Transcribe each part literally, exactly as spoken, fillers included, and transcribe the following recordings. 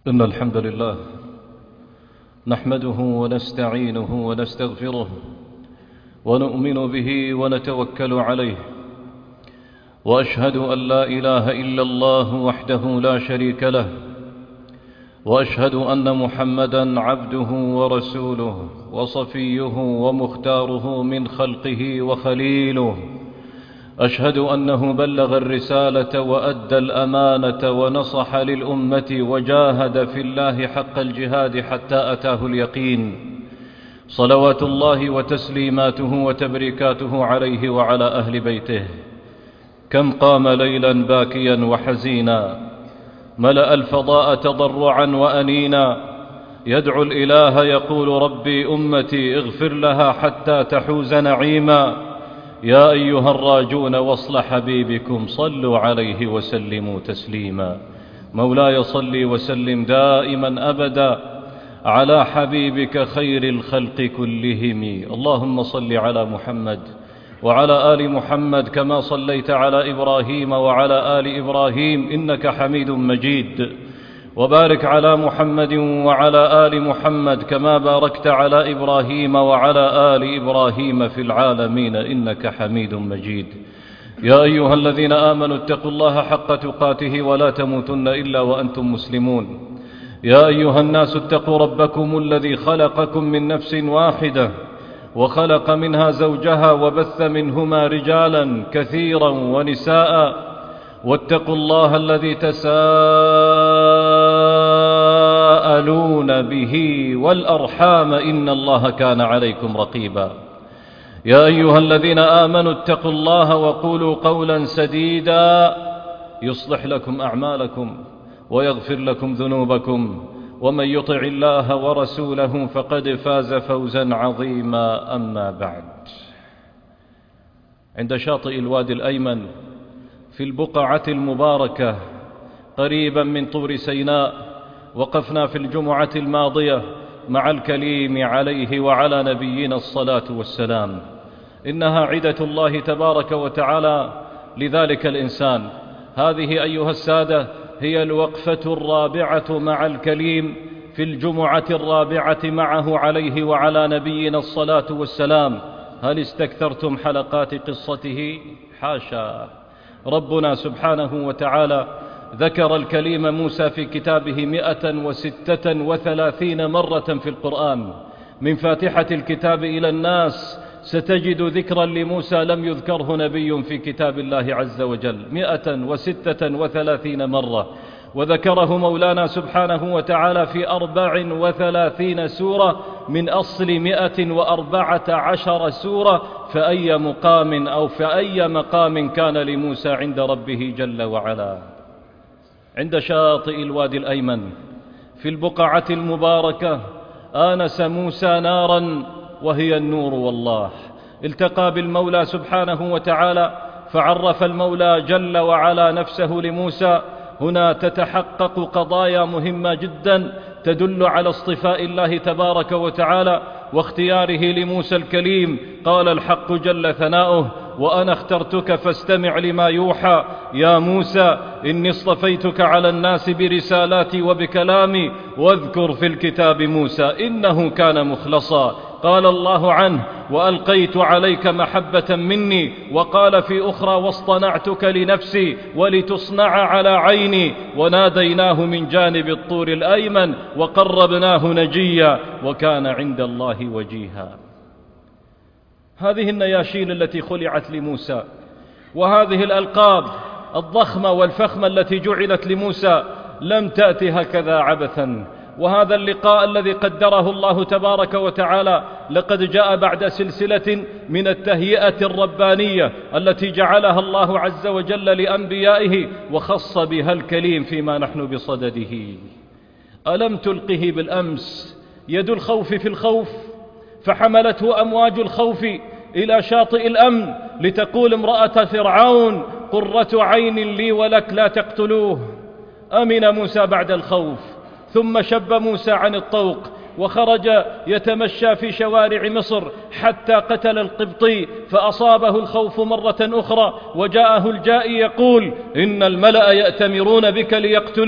إن الحمد لله نحمده ونستعينه ونستغفره ونؤمن به ونتوكل عليه، وأشهد أن لا إله إلا الله وحده لا شريك له، وأشهد أن محمدًا عبده ورسوله وصفيه ومختاره من خلقه وخليله. أشهد أنه بلغ الرسالة وأدى الأمانة ونصح للأمة وجاهد في الله حق الجهاد حتى أتاه اليقين، صلوات الله وتسليماته وتبريكاته عليه وعلى أهل بيته. كم قام ليلا باكيا وحزينا، ملأ الفضاء تضرعا وأنينا، يدعو الإله يقول ربي أمتي اغفر لها حتى تحوز نعيما. يا أيها الراجون وصل حبيبكم صلوا عليه وسلموا تسليما. مولاي صل وسلم دائما أبدا على حبيبك خير الخلق كلهم. اللهم صل على محمد وعلى آل محمد كما صليت على إبراهيم وعلى آل إبراهيم إنك حميد مجيد، وبارك على محمد وعلى آل محمد كما باركت على إبراهيم وعلى آل إبراهيم في العالمين إنك حميد مجيد. يا أيها الذين آمنوا اتقوا الله حق تقاته ولا تموتن إلا وأنتم مسلمون. يا أيها الناس اتقوا ربكم الذي خلقكم من نفس واحدة وخلق منها زوجها وبث منهما رجالا كثيرا ونساء، واتقوا الله الذي تساءلون به والأرحام إن الله كان عليكم رقيبا. يا أيها الذين آمنوا اتقوا الله وقولوا قولا سديدا يصلح لكم أعمالكم ويغفر لكم ذنوبكم، ومن يطع الله ورسوله فقد فاز فوزا عظيما. أما بعد، عند شاطئ الوادي الأيمن في البقعة المباركة قريبا من طور سيناء وقفنا في الجمعة الماضية مع الكليم عليه وعلى نبينا الصلاة والسلام. إنها عدة الله تبارك وتعالى لذلك الإنسان. هذه أيها السادة هي الوقفة الرابعة مع الكليم في الجمعة الرابعة معه عليه وعلى نبينا الصلاة والسلام. هل استكثرتم حلقات قصته؟ حاشا. ربنا سبحانه وتعالى ذكر الكليم موسى في كتابه مئة وستة وثلاثين مرة في القرآن، من فاتحة الكتاب إلى الناس ستجد ذكرا لموسى لم يذكره نبي في كتاب الله عز وجل، مئة وستة وثلاثين مرة. وذكره مولانا سبحانه وتعالى في أربع وثلاثين سورة من أصل مئة وأربعة عشر سورة. فأي مقام أو فأي مقام كان لموسى عند ربه جل وعلا. عند شاطئ الوادي الأيمن في البقعة المباركة آنس موسى نارا وهي النور والله. التقى بالمولى سبحانه وتعالى فعرف المولى جل وعلا نفسه لموسى. هنا تتحقق قضايا مهمة جدا تدل على اصطفاء الله تبارك وتعالى واختياره لموسى الكليم. قال الحق جل ثناؤه: وأنا اخترتك فاستمع لما يوحى يا موسى إني اصطفيتك على الناس برسالاتي وبكلامي واذكر في الكتاب موسى إنه كان مخلصا. قال الله عنه: وألقيت عليك محبة مني. وقال في أخرى: واصطنعتك لنفسي ولتصنع على عيني. وناديناه من جانب الطور الأيمن وقربناه نجيا وكان عند الله وجيها. هذه النياشين التي خلعت لموسى، وهذه الألقاب الضخمة والفخمة التي جعلت لموسى لم تأت هكذا عبثا. وهذا اللقاء الذي قدره الله تبارك وتعالى لقد جاء بعد سلسلة من التهيئة الربانية التي جعلها الله عز وجل لأنبيائه وخص بها الكليم فيما نحن بصدده. ألم تلقه بالأمس يد الخوف في الخوف فحملته أمواج الخوف إلى شاطئ الأمن لتقول امرأة فرعون: قرة عين لي ولك لا تقتلوه. أمن موسى بعد الخوف، ثم شب موسى عن الطوق وخرج يتمشى في شوارع مصر حتى قتل القبطي، فأصابه الخوف مرة أخرى وجاءه الجائي يقول: إن الملأ يأتمرون بك ليقتلوك.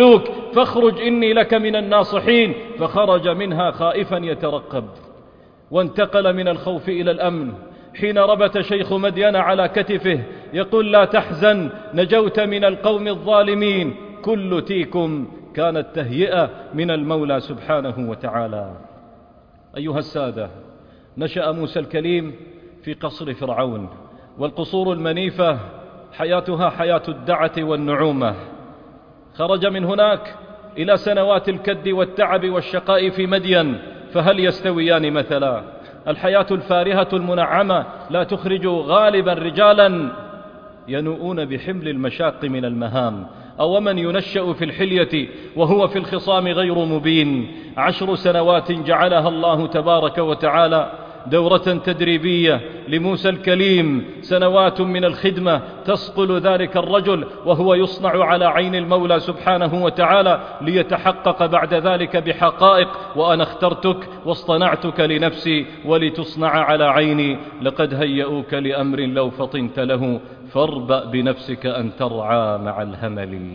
فاخرج إني لك من الناصحين، فخرج منها خائفا يترقب، وانتقل من الخوف إلى الأمن حين ربت شيخ مدين على كتفه يقول: لا تحزن، نجوت من القوم الظالمين، كل تيكم كانت تهيئة من المولى سبحانه وتعالى. أيها السادة، نشأ موسى الكليم في قصر فرعون، والقصور المنيفة حياتها حياة الدعة والنعومة. خرج من هناك إلى سنوات الكد والتعب والشقاء في مدين، فهل يستويان مثلا؟ الحياة الفارهة المنعمة لا تخرج غالبا رجالا ينوؤون بحمل المشاق من المهام، أو من ينشأ في الحلية وهو في الخصام غير مبين. عشر سنوات جعلها الله تبارك وتعالى دورة تدريبية لموسى الكليم، سنوات من الخدمة تصقل ذلك الرجل وهو يصنع على عين المولى سبحانه وتعالى، ليتحقق بعد ذلك بحقائق: وأنا اخترتك واصطنعتك لنفسي ولتصنع على عيني، لقد هيئوك لأمر لو فطنت له، فاربأ بنفسك أن ترعى مع الهمل.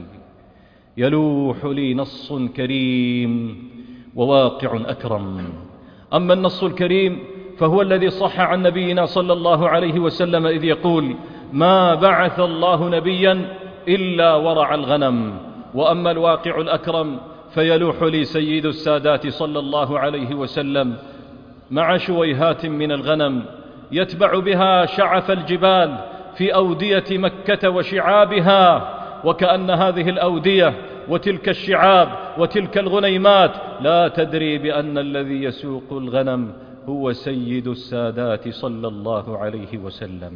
يلوح لي نص كريم وواقع أكرم. أما النص الكريم فهو الذي صح عن نبينا صلى الله عليه وسلم إذ يقول: ما بعث الله نبيا إلا ورع الغنم. وأما الواقع الأكرم فيلوح لي سيد السادات صلى الله عليه وسلم مع شويهات من الغنم يتبع بها شعف الجبال في أودية مكة وشعابها، وكأن هذه الأودية وتلك الشعاب وتلك الغنيمات لا تدري بأن الذي يسوق الغنم هو سيد السادات صلى الله عليه وسلم.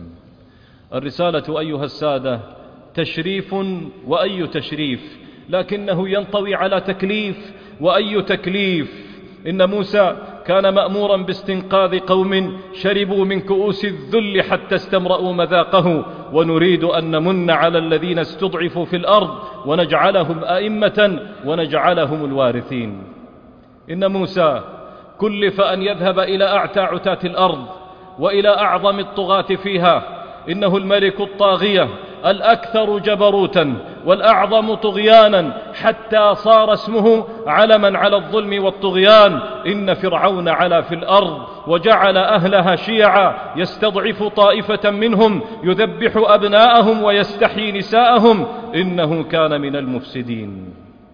الرسالة أيها السادة تشريف، وأي تشريف، لكنه ينطوي على تكليف، وأي تكليف. إن موسى كان مأمورا باستنقاذ قوم شربوا من كؤوس الذل حتى استمرأوا مذاقه، ونريد أن نمن على الذين استضعفوا في الأرض ونجعلهم أئمة ونجعلهم الوارثين. إن موسى كلف أن يذهب إلى أعتى عتاة الأرض وإلى أعظم الطغاة فيها. إنه الملك الطاغية الأكثر جبروتا والأعظم طغيانا، حتى صار اسمه علما على الظلم والطغيان. إن فرعون علا في الأرض وجعل أهلها شيعا يستضعف طائفة منهم يذبح أبناءهم ويستحيي نساءهم، إنه كان من المفسدين.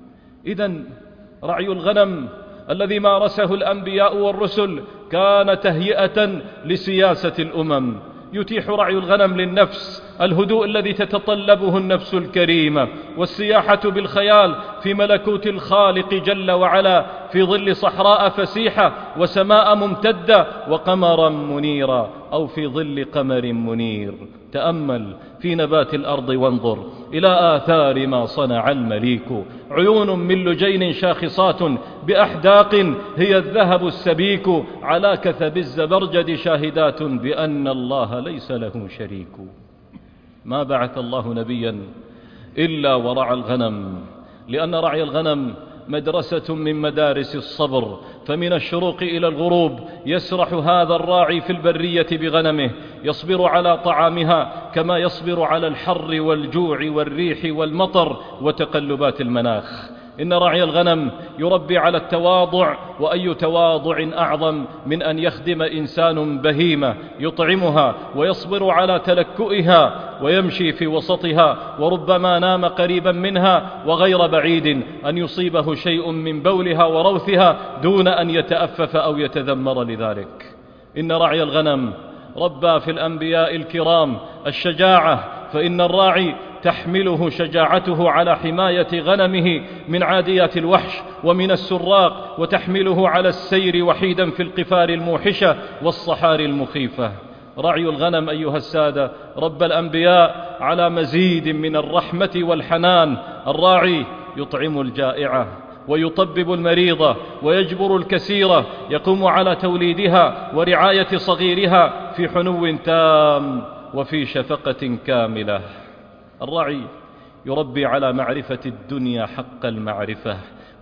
إذن رعي الغنم الذي مارسه الأنبياء والرسل كان تهيئة لسياسة الأمم. يتيح رعي الغنم للنفس الهدوء الذي تتطلبه النفس الكريمة، والسياحة بالخيال في ملكوت الخالق جل وعلا، في ظل صحراء فسيحة وسماء ممتدة وقمرا منيرا، أو في ظل قمر منير. تأمل في نبات الأرض وانظر إلى آثار ما صنع المليك. عيون من لجين شاخصات بأحداق هي الذهب السبيك، على كثب الزبرجد شاهدات بأن الله ليس له شريك. ما بعث الله نبيا إلا ورعى الغنم، لأن رعي الغنم مدرسة من مدارس الصبر. فمن الشروق إلى الغروب يسرح هذا الراعي في البرية بغنمه، يصبر على طعامها كما يصبر على الحر والجوع والريح والمطر وتقلبات المناخ. إن رعي الغنم يربي على التواضع، وأي تواضع أعظم من أن يخدم إنسان بهيمة يطعمها ويصبر على تلكؤها ويمشي في وسطها، وربما نام قريبا منها وغير بعيد أن يصيبه شيء من بولها وروثها دون أن يتأفف أو يتذمر لذلك. إن رعي الغنم ربى في الأنبياء الكرام الشجاعة، فإن الراعي تحمله شجاعته على حماية غنمه من عاديات الوحش ومن السراق، وتحمله على السير وحيدا في القفار الموحشة والصحاري المخيفة. رعي الغنم أيها السادة رب الأنبياء على مزيد من الرحمة والحنان. الراعي يطعم الجائعة ويطبب المريضة ويجبر الكسيرة، يقوم على توليدها ورعاية صغيرها في حنو تام وفي شفقة كاملة. الراعي يربي على معرفة الدنيا حق المعرفة،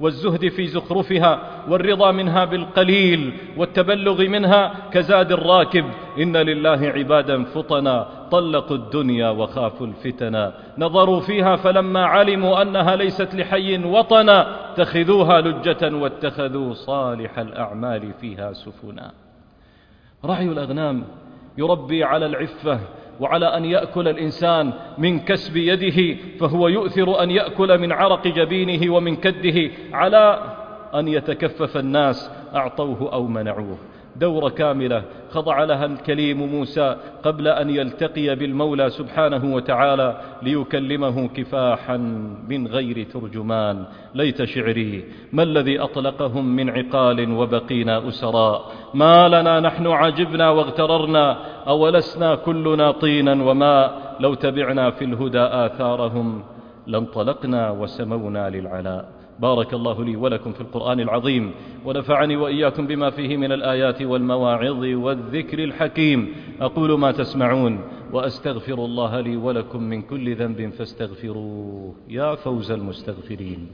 والزهد في زخرفها والرضا منها بالقليل والتبلغ منها كزاد الراكب. إن لله عبادا فطنا طلقوا الدنيا وخافوا الفتنا، نظروا فيها فلما علموا أنها ليست لحي وطنا اتخذوها لجة واتخذوا صالح الأعمال فيها سفنا. رعي الأغنام يربي على العفة وعلى أن يأكل الإنسان من كسب يده، فهو يؤثر أن يأكل من عرق جبينه ومن كده على أن يتكفف الناس أعطوه أو منعوه. دورة كاملة خضع لها الكليم موسى قبل أن يلتقي بالمولى سبحانه وتعالى ليكلمه كفاحا من غير ترجمان. ليت شعري ما الذي أطلقهم من عقال وبقينا أسراء، ما لنا نحن عجبنا واغتررنا، أولسنا كلنا طينا وماء، لو تبعنا في الهدى آثارهم لانطلقنا وسمونا للعلاء. بارك الله لي ولكم في القرآن العظيم، ونفعني وإياكم بما فيه من الآيات والمواعظ والذكر الحكيم. أقول ما تسمعون وأستغفر الله لي ولكم من كل ذنب فاستغفروه يا فوز المستغفرين.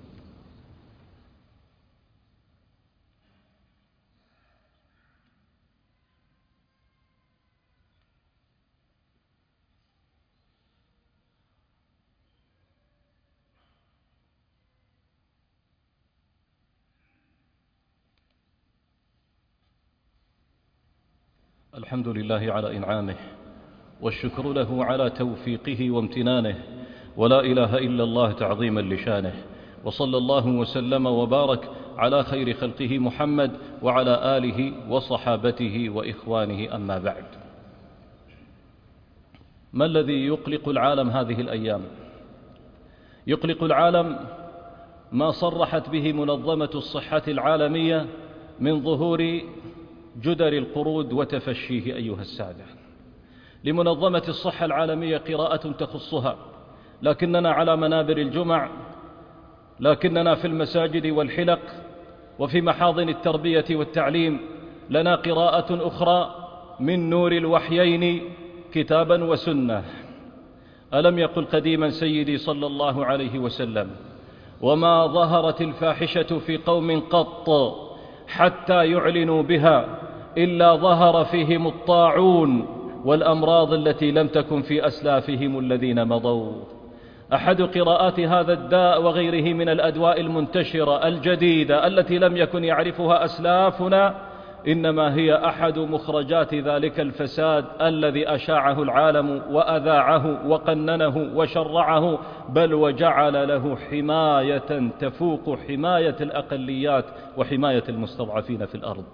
الحمد لله على إنعامه، والشكر له على توفيقه وامتنانه، ولا إله إلا الله تعظيما لشانه. وصلى الله وسلم وبارك على خير خلقه محمد وعلى آله وصحابته وإخوانه. أما بعد، ما الذي يقلق العالم هذه الأيام؟ يقلق العالم ما صرحت به منظمة الصحة العالمية من ظهور جدر القرود وتفشيه. أيها السادة، لمنظمة الصحة العالمية قراءة تخصها، لكننا على منابر الجمع، لكننا في المساجد والحلق وفي محاضن التربية والتعليم لنا قراءة أخرى من نور الوحيين كتابا وسنة. ألم يقل قديما سيدي صلى الله عليه وسلم: وما ظهرت الفاحشة في قوم قط حتى يعلنوا بها إلا ظهر فيهم الطاعون والأمراض التي لم تكن في أسلافهم الذين مضوا. أحد قراءات هذا الداء وغيره من الأدواء المنتشرة الجديدة التي لم يكن يعرفها أسلافنا إنما هي أحد مخرجات ذلك الفساد الذي أشاعه العالم وأذاعه وقننه وشرعه، بل وجعل له حماية تفوق حماية الأقليات وحماية المستضعفين في الأرض.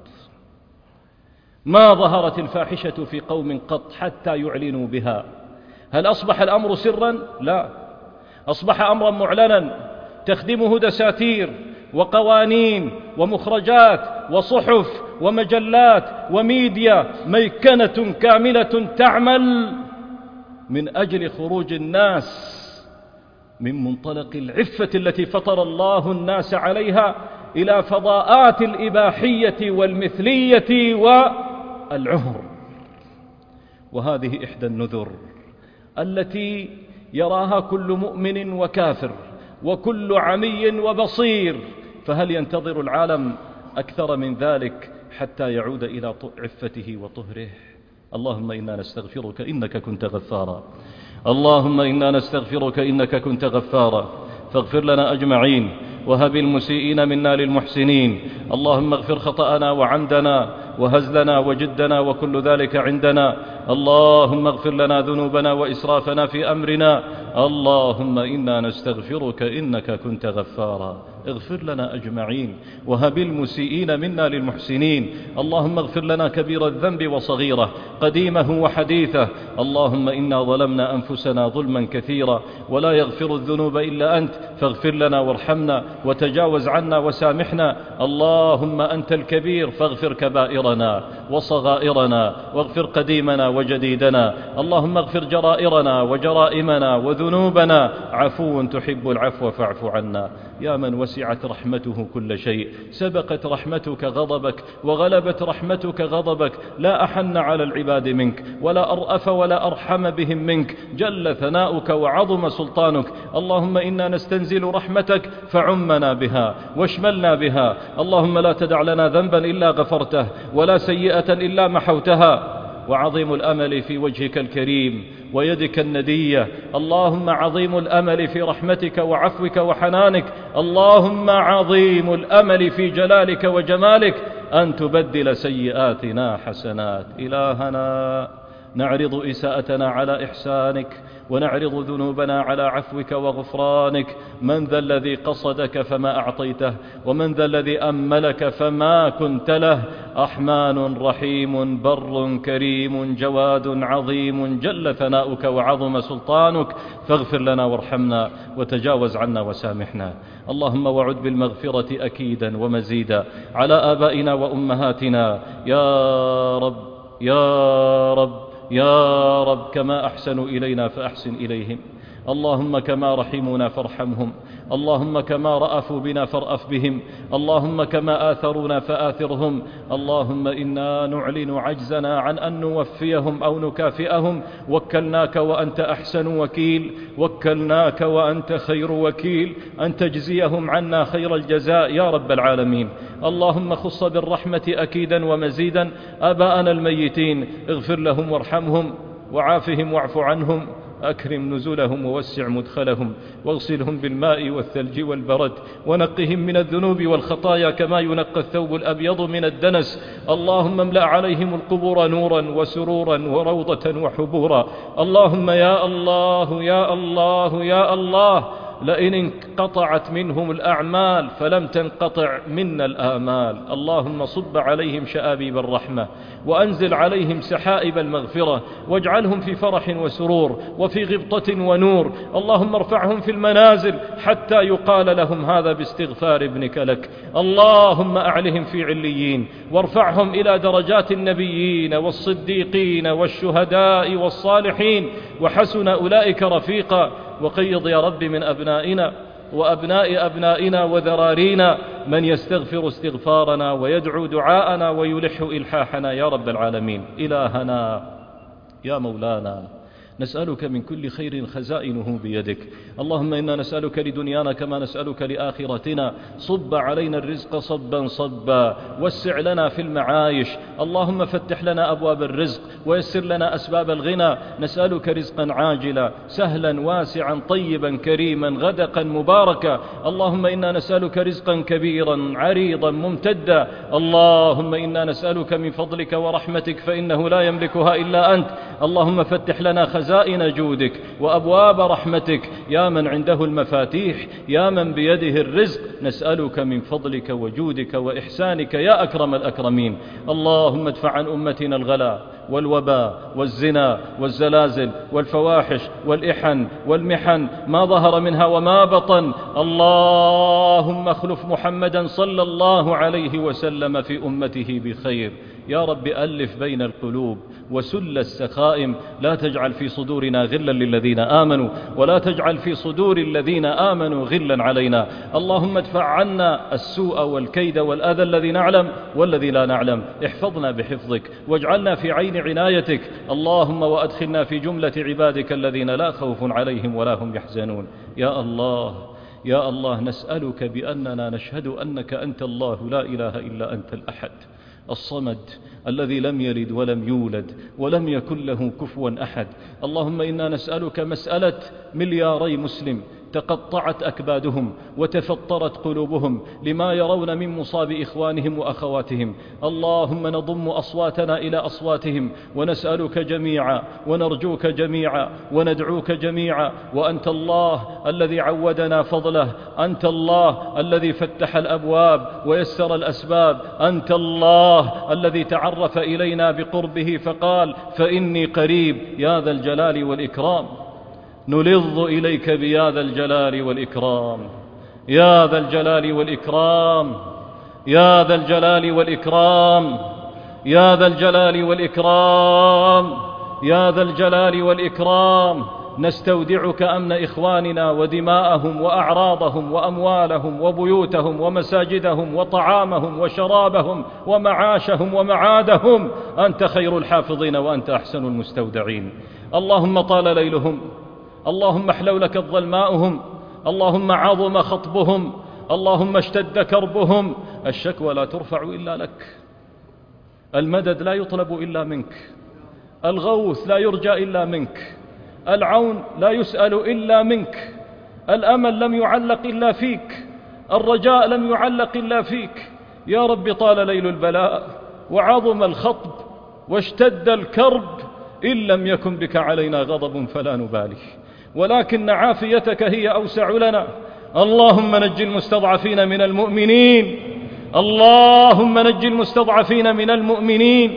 ما ظهرت الفاحشة في قوم قط حتى يعلنوا بها. هل أصبح الأمر سرا؟ لا، أصبح أمرا معلنا تخدمه دساتير وقوانين ومخرجات وصحف ومجلات وميديا ميكنة كاملة تعمل من أجل خروج الناس من منطلق العفة التي فطر الله الناس عليها إلى فضاءات الإباحية والمثلية والعهر. وهذه إحدى النذر التي يراها كل مؤمن وكافر وكل عمي وبصير. فهل ينتظر العالم أكثر من ذلك حتى يعود إلى عفته وطهره؟ اللهم إنا نستغفرك إنك كنت غفارا، اللهم إنا نستغفرك إنك كنت غفارا، فاغفر لنا أجمعين وهب المسيئين منا للمحسنين. اللهم اغفر خطأنا وعمدنا وهزلنا وجدنا وكل ذلك عندنا. اللهم اغفر لنا ذنوبنا وإسرافنا في أمرنا. اللهم إنا نستغفرك إنك كنت غفارا، اغفر لنا أجمعين وهب المسيئين منا للمحسنين. اللهم اغفر لنا كبير الذنب وصغيره، قديمه وحديثه. اللهم إنا ظلمنا أنفسنا ظلما كثيرا ولا يغفر الذنوب إلا أنت، فاغفر لنا وارحمنا وتجاوز عنا وسامحنا. اللهم أنت الكبير فاغفر كبائرنا وصغائرنا، واغفر قديمنا وجديدنا. اللهم اغفر جرائرنا وجرائمنا وذنوبنا، عفو تحب العفو فاعف عنا. يا من وسعت رحمته كل شيء، سبقت رحمتك غضبك وغلبت رحمتك غضبك، لا أحن على العباد منك ولا أرأف ولا أرحم بهم منك، جل ثناؤك وعظم سلطانك. اللهم إنا نستنزل رحمتك فعمنا بها واشملنا بها. اللهم لا تدع لنا ذنبا إلا غفرته ولا سيئة إلا محوتها. وعظيم الأمل في وجهك الكريم ويدك الندية، اللهم عظيم الأمل في رحمتك وعفوك وحنانك، اللهم عظيم الأمل في جلالك وجمالك أن تبدل سيئاتنا حسنات. إلهنا نعرض إساءتنا على إحسانك، ونعرض ذنوبنا على عفوك وغفرانك. من ذا الذي قصدك فما أعطيته، ومن ذا الذي أملك فما كنت له. أحمان رحيم بر كريم جواد عظيم، جل ثناؤك وعظم سلطانك، فاغفر لنا وارحمنا وتجاوز عنا وسامحنا. اللهم وعد بالمغفرة أكيدا ومزيدا على آبائنا وأمهاتنا يا رب يا رب يا رب. كما أحسنوا إلينا فأحسن إليهم، اللهم كما رحمونا فارحمهم، اللهم كما رأفوا بنا فارأف بهم، اللهم كما آثرونا فآثرهم. اللهم إنا نعلن عجزنا عن أن نوفيهم أو نكافئهم، وكلناك وأنت أحسن وكيل، وكلناك وأنت خير وكيل، أن تجزيهم عنا خير الجزاء يا رب العالمين. اللهم خص بالرحمة أكيدا ومزيدا آباءنا الميتين، اغفر لهم وارحمهم وعافهم واعف عنهم، أكرم نزلهم ووسع مدخلهم، واغسلهم بالماء والثلج والبرد، ونقهم من الذنوب والخطايا كما ينقى الثوب الأبيض من الدنس. اللهم املأ عليهم القبور نورا وسرورا وروضة وحبورا. اللهم يا الله يا الله يا الله، لئن انقطعت منهم الأعمال فلم تنقطع منا الآمال. اللهم صب عليهم شآبيب الرحمة، وأنزل عليهم سحائب المغفرة، واجعلهم في فرح وسرور وفي غبطة ونور. اللهم ارفعهم في المنازل حتى يقال لهم هذا باستغفار ابنك لك. اللهم أعلهم في عليين، وارفعهم إلى درجات النبيين والصديقين والشهداء والصالحين، وحسن أولئك رفيقا. وقيض يا رب من أبنائنا وأبناء أبنائنا وذرارينا من يستغفر استغفارنا ويدعو دعاءنا ويلح إلحاحنا يا رب العالمين. إلهنا يا مولانا، نسألك من كل خير خزائنه بيدك. اللهم إنا نسألك لدنيانا كما نسألك لآخرتنا. صب علينا الرزق صبا صبا، وسع لنا في المعايش. اللهم فتح لنا أبواب الرزق ويسر لنا أسباب الغنى. نسألك رزقا عاجلا سهلا واسعا طيبا كريما غدقا مباركا. اللهم إنا نسألك رزقا كبيرا عريضا ممتدا. اللهم إنا نسألك من فضلك ورحمتك فإنه لا يملكها إلا أنت. اللهم فتح لنا خزائن جودك وأبواب رحمتك يا من عنده المفاتيح، يا من بيده الرزق. نسألك من فضلك وجودك وإحسانك يا أكرم الأكرمين. اللهم ادفع عن أمتنا الغلا والوباء والزنا والزلازل والفواحش والإحن والمحن ما ظهر منها وما بطن. اللهم اخلف محمدا صلى الله عليه وسلم في أمته بخير. يا رب ألف بين القلوب وسل السخائم، لا تجعل في صدورنا غلا للذين آمنوا، ولا تجعل في صدور الذين آمنوا غلا علينا. اللهم ادفع عنا السوء والكيد والأذى الذي نعلم والذي لا نعلم. احفظنا بحفظك واجعلنا في عين عنايتك. اللهم وأدخلنا في جملة عبادك الذين لا خوف عليهم ولا هم يحزنون. يا الله يا الله، نسألك بأننا نشهد أنك أنت الله لا إله إلا أنت الأحد الصمد الذي لم يلد ولم يولد ولم يكن له كفوا أحد. اللهم إنا نسألك مسألة ملياري مسلم تقطعت أكبادهم وتفطرت قلوبهم لما يرون من مصاب إخوانهم وأخواتهم. اللهم نضم أصواتنا إلى أصواتهم ونسألك جميعا ونرجوك جميعا وندعوك جميعا. وأنت الله الذي عودنا فضله، أنت الله الذي فتح الأبواب ويسر الأسباب، أنت الله الذي تعرف إلينا بقربه فقال فإني قريب. يا ذا الجلال والإكرام نلظ إليك بيا ذا الجلال والإكرام، يا ذا الجلال والإكرام، يا ذا الجلال والإكرام، يا ذا الجلال والإكرام، يا ذا الجلال والإكرام نستودعك أمن إخواننا ودماءهم وأعراضهم وأموالهم وبيوتهم ومساجدهم وطعامهم وشرابهم ومعاشهم ومعادهم. أنت خير الحافظين وأنت أحسن المستودعين. اللهم طال ليلهم، اللهم احلولك الظلماؤهم، اللهم عظم خطبهم، اللهم اشتد كربهم. الشكوى لا ترفع إلا لك، المدد لا يطلب إلا منك، الغوث لا يرجى إلا منك، العون لا يسأل إلا منك، الأمل لم يعلق إلا فيك، الرجاء لم يعلق إلا فيك. يا رب طال ليل البلاء وعظم الخطب واشتد الكرب، إن لم يكن بك علينا غضب فلا نبالي، ولكن عافيتك هي أوسع لنا. اللهم نج المستضعفين من المؤمنين، اللهم نج المستضعفين من المؤمنين،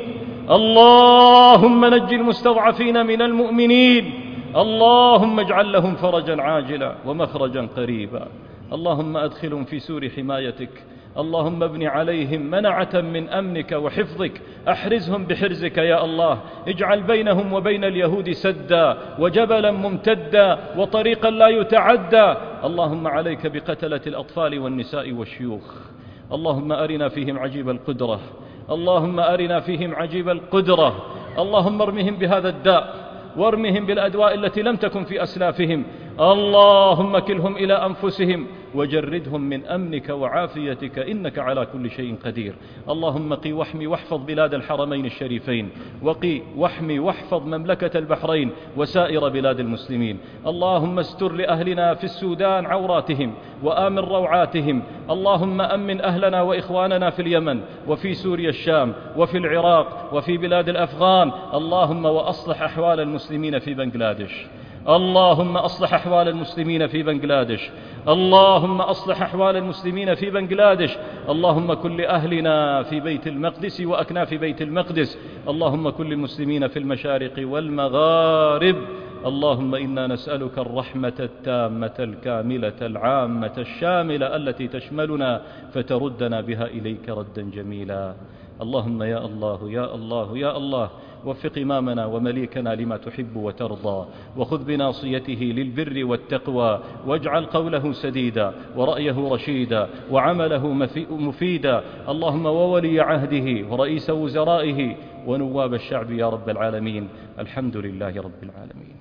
اللهم نج المستضعفين من المؤمنين، اللهم اجعل لهم فرجا عاجلا ومخرجا قريبا. اللهم أدخلهم في سور حمايتك، اللهم ابن عليهم منعة من أمنك وحفظك، أحرزهم بحرزك يا الله، اجعل بينهم وبين اليهود سدا وجبلا ممتدا وطريقا لا يتعدى. اللهم عليك بقتلة الأطفال والنساء والشيوخ، اللهم أرنا فيهم عجيب القدرة، اللهم أرنا فيهم عجيب القدرة. اللهم ارمهم بهذا الداء وارمهم بالأدواء التي لم تكن في أسلافهم. اللهم كلهم إلى أنفسهم وجردهم من أمنك وعافيتك، إنك على كل شيء قدير. اللهم قي واحمي واحفظ بلاد الحرمين الشريفين، وقي واحمي واحفظ مملكة البحرين وسائر بلاد المسلمين. اللهم استر لأهلنا في السودان عوراتهم وآمن روعاتهم. اللهم أمن أهلنا وإخواننا في اليمن وفي سوريا الشام وفي العراق وفي بلاد الأفغان. اللهم وأصلح أحوال المسلمين في بنغلاديش، اللهم أصلح أحوال المسلمين في بنغلاديش، اللهم أصلح أحوال المسلمين في بنغلاديش. اللهم كن لأهلنا في بيت المقدس وأكناف بيت المقدس، اللهم كن للمسلمين في المشارق والمغارب. اللهم إنا نسألك الرحمة التامة الكاملة العامة الشاملة التي تشملنا فتردنا بها إليك ردا جميلا. اللهم يا الله يا الله يا الله وفق إمامنا ومليكنا لما تحب وترضى، وخذ بناصيته للبر والتقوى، واجعل قوله سديدا ورأيه رشيدا وعمله مفيدا. اللهم وولي عهده ورئيس وزرائه ونواب الشعب يا رب العالمين. الحمد لله رب العالمين.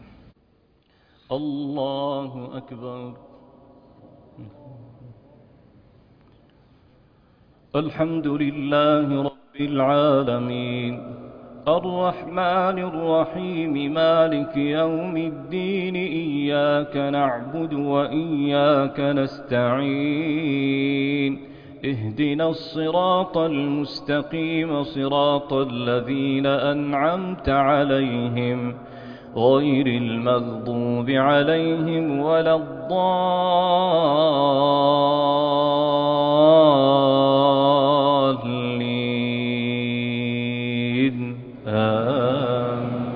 الله أكبر. الحمد لله رب العالمين، الرحمن الرحيم، مالك يوم الدين، إياك نعبد وإياك نستعين، اهدنا الصراط المستقيم، صراط الذين أنعمت عليهم غير المغضوب عليهم ولا الضالين. آمين.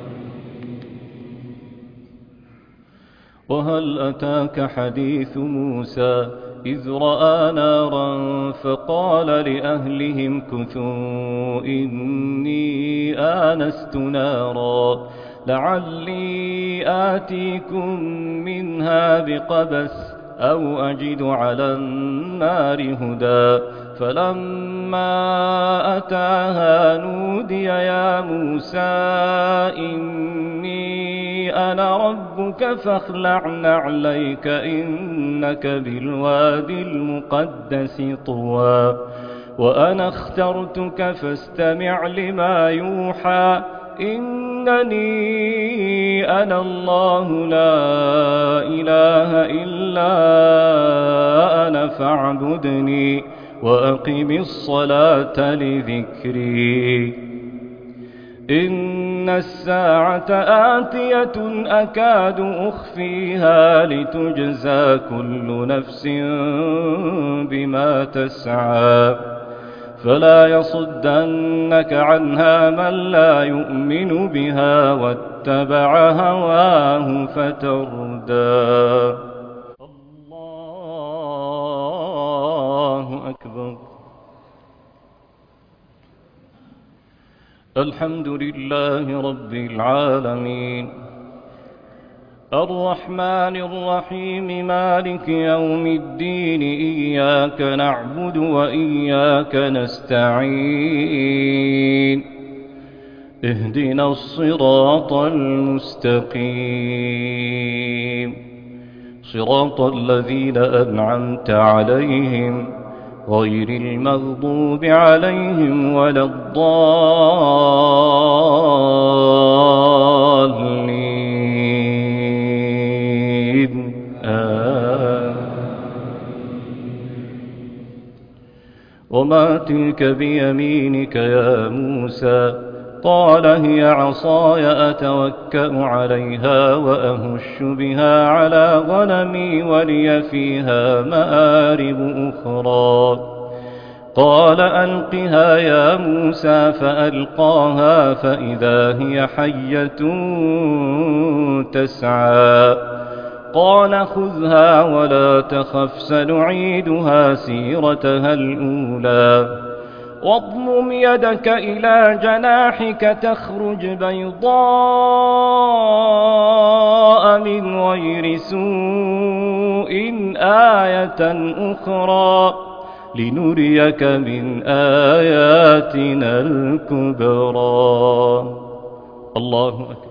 وهل أتاك حديث موسى إذ رأى نارا فقال لأهلهم كثوا إني آنست نارا لعلي آتيكم منها بقبس أو أجد على النار هدى. فلما أتاها نودي يا موسى إني أنا ربك فاخلع نعليك إنك بالوادي المقدس طوى وأنا اخترتك فاستمع لما يوحى إنني أنا الله لا إله إلا أنا فاعبدني وأقم الصلاة لذكري. إن الساعة آتية أكاد أخفيها لتجزى كل نفس بما تسعى فلا يصدنك عنها من لا يؤمن بها واتبع هواه فتردى. الله أكبر. الحمد لله رب العالمين الرحمن الرحيم مالك يوم الدين إياك نعبد وإياك نستعين اهدنا الصراط المستقيم صراط الذين أنعمت عليهم غير المغضوب عليهم ولا الضالين آمين. وما تلك بيمينك يا موسى؟ قال هي عصاي أتوكأ عليها وأهش بها على غنمي ولي فيها مآرب أخرى. قال ألقها يا موسى فألقاها فإذا هي حية تسعى. قال خذها ولا تخف سنعيدها سيرتها الأولى واضمم يدك إلى جناحك تخرج بيضاء من غير سوء آية أخرى لنريك من آياتنا الكبرى. الله أكبر.